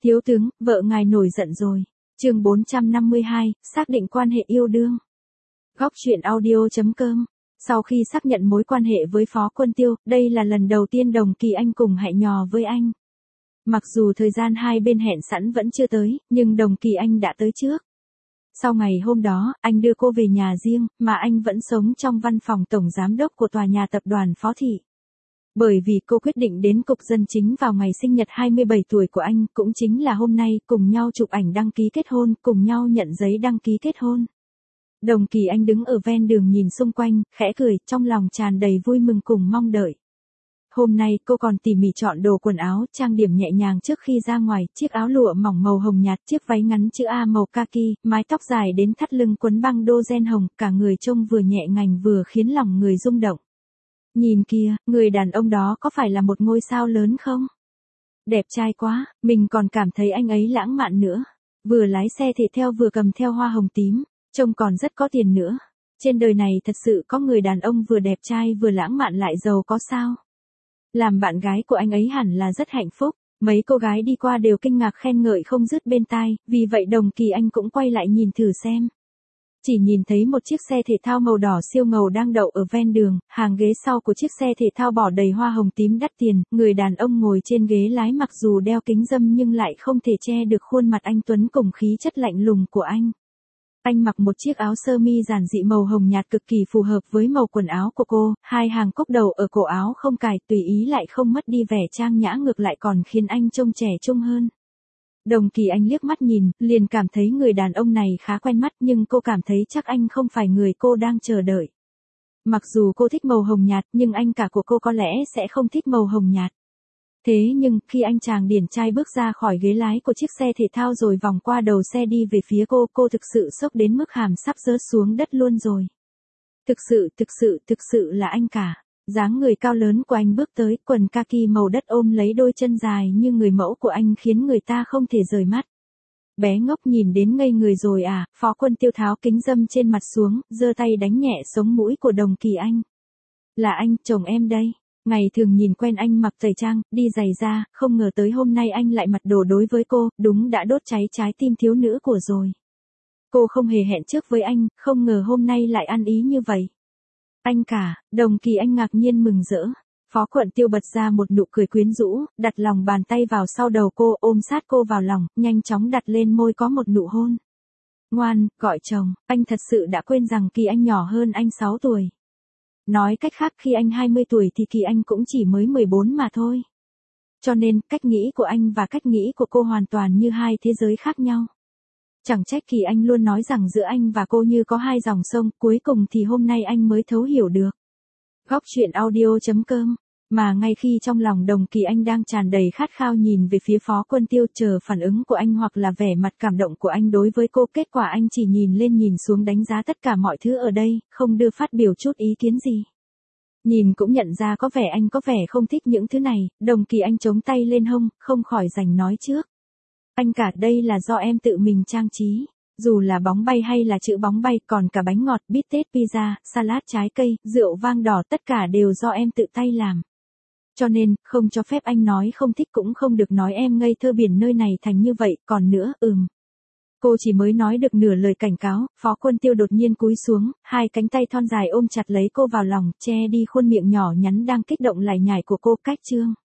Thiếu tướng, vợ ngài nổi giận rồi. Chương 452, xác định quan hệ yêu đương. Góc truyện audio.com. Sau khi xác nhận mối quan hệ với Phó Quân Tiêu, đây là lần đầu tiên Đồng Kỳ Anh cùng hẹn hò với anh. Mặc dù thời gian hai bên hẹn sẵn vẫn chưa tới, nhưng Đồng Kỳ Anh đã tới trước. Sau ngày hôm đó, anh đưa cô về nhà riêng, mà anh vẫn sống trong văn phòng tổng giám đốc của tòa nhà tập đoàn Phó Thị. Bởi vì cô quyết định đến cục dân chính vào ngày sinh nhật 27 tuổi của anh, cũng chính là hôm nay, cùng nhau chụp ảnh đăng ký kết hôn, cùng nhau nhận giấy đăng ký kết hôn. Đồng Kỳ Anh đứng ở ven đường nhìn xung quanh, khẽ cười, trong lòng tràn đầy vui mừng cùng mong đợi. Hôm nay cô còn tỉ mỉ chọn đồ quần áo, trang điểm nhẹ nhàng trước khi ra ngoài, chiếc áo lụa mỏng màu hồng nhạt, chiếc váy ngắn chữ A màu kaki, mái tóc dài đến thắt lưng quấn băng đô ren hồng, cả người trông vừa nhẹ nhàng vừa khiến lòng người rung động. Nhìn kìa, người đàn ông đó có phải là một ngôi sao lớn không? Đẹp trai quá, mình còn cảm thấy anh ấy lãng mạn nữa. Vừa lái xe thể thao vừa cầm theo hoa hồng tím, trông còn rất có tiền nữa. Trên đời này thật sự có người đàn ông vừa đẹp trai vừa lãng mạn lại giàu có sao? Làm bạn gái của anh ấy hẳn là rất hạnh phúc. Mấy cô gái đi qua đều kinh ngạc khen ngợi không dứt bên tai, vì vậy Đồng Kỳ Anh cũng quay lại nhìn thử xem. Chỉ nhìn thấy một chiếc xe thể thao màu đỏ siêu ngầu đang đậu ở ven đường, hàng ghế sau của chiếc xe thể thao bỏ đầy hoa hồng tím đắt tiền, người đàn ông ngồi trên ghế lái mặc dù đeo kính râm nhưng lại không thể che được khuôn mặt anh tuấn cùng khí chất lạnh lùng của anh. Anh mặc một chiếc áo sơ mi giản dị màu hồng nhạt cực kỳ phù hợp với màu quần áo của cô, hai hàng cúc đầu ở cổ áo không cài, tùy ý lại không mất đi vẻ trang nhã, ngược lại còn khiến anh trông trẻ trung hơn. Đồng Kỳ Anh liếc mắt nhìn, liền cảm thấy người đàn ông này khá quen mắt, nhưng cô cảm thấy chắc anh không phải người cô đang chờ đợi. Mặc dù cô thích màu hồng nhạt, nhưng anh cả của cô có lẽ sẽ không thích màu hồng nhạt. Thế nhưng, khi anh chàng điển trai bước ra khỏi ghế lái của chiếc xe thể thao rồi vòng qua đầu xe đi về phía cô thực sự sốc đến mức hàm sắp rớt xuống đất luôn rồi. Thực sự là anh cả. Dáng người cao lớn của anh bước tới, quần kaki màu đất ôm lấy đôi chân dài như người mẫu của anh khiến người ta không thể rời mắt. Bé ngốc nhìn đến ngây người rồi à? Phó Quân Tiêu tháo kính râm trên mặt xuống, giơ tay đánh nhẹ sống mũi của Đồng Kỳ Anh. Là anh, chồng em đây. Ngày thường nhìn quen anh mặc tây trang, đi giày da, không ngờ tới hôm nay anh lại mặc đồ đối với cô, đúng đã đốt cháy trái tim thiếu nữ của rồi. Cô không hề hẹn trước với anh, không ngờ hôm nay lại ăn ý như vậy. Anh cả, Đồng Kỳ Anh ngạc nhiên mừng rỡ. Phó Quân Tiêu bật ra một nụ cười quyến rũ, đặt lòng bàn tay vào sau đầu cô, ôm sát cô vào lòng, nhanh chóng đặt lên môi có một nụ hôn. Ngoan, gọi chồng, anh thật sự đã quên rằng Kỳ Anh nhỏ hơn anh 6 tuổi. Nói cách khác khi anh 20 tuổi thì Kỳ Anh cũng chỉ mới 14 mà thôi. Cho nên, cách nghĩ của anh và cách nghĩ của cô hoàn toàn như hai thế giới khác nhau. Chẳng trách Kỳ Anh luôn nói rằng giữa anh và cô như có hai dòng sông, cuối cùng thì hôm nay anh mới thấu hiểu được. Góc truyện audio.com. Mà ngay khi trong lòng Đồng Kỳ Anh đang tràn đầy khát khao nhìn về phía Phó Quân Tiêu chờ phản ứng của anh hoặc là vẻ mặt cảm động của anh đối với cô, kết quả anh chỉ nhìn lên nhìn xuống đánh giá tất cả mọi thứ ở đây, không đưa phát biểu chút ý kiến gì. Nhìn cũng nhận ra có vẻ anh có vẻ không thích những thứ này, Đồng Kỳ Anh chống tay lên hông, không khỏi rành nói trước. Anh cả, đây là do em tự mình trang trí. Dù là bóng bay hay là chữ bóng bay, còn cả bánh ngọt, bít tết, pizza, salad trái cây, rượu vang đỏ, tất cả đều do em tự tay làm. Cho nên, không cho phép anh nói không thích, cũng không được nói em ngây thơ biển nơi này thành như vậy, còn nữa, Cô chỉ mới nói được nửa lời cảnh cáo, Phó Quân Tiêu đột nhiên cúi xuống, hai cánh tay thon dài ôm chặt lấy cô vào lòng, che đi khuôn miệng nhỏ nhắn đang kích động lải nhải của cô. Cách chương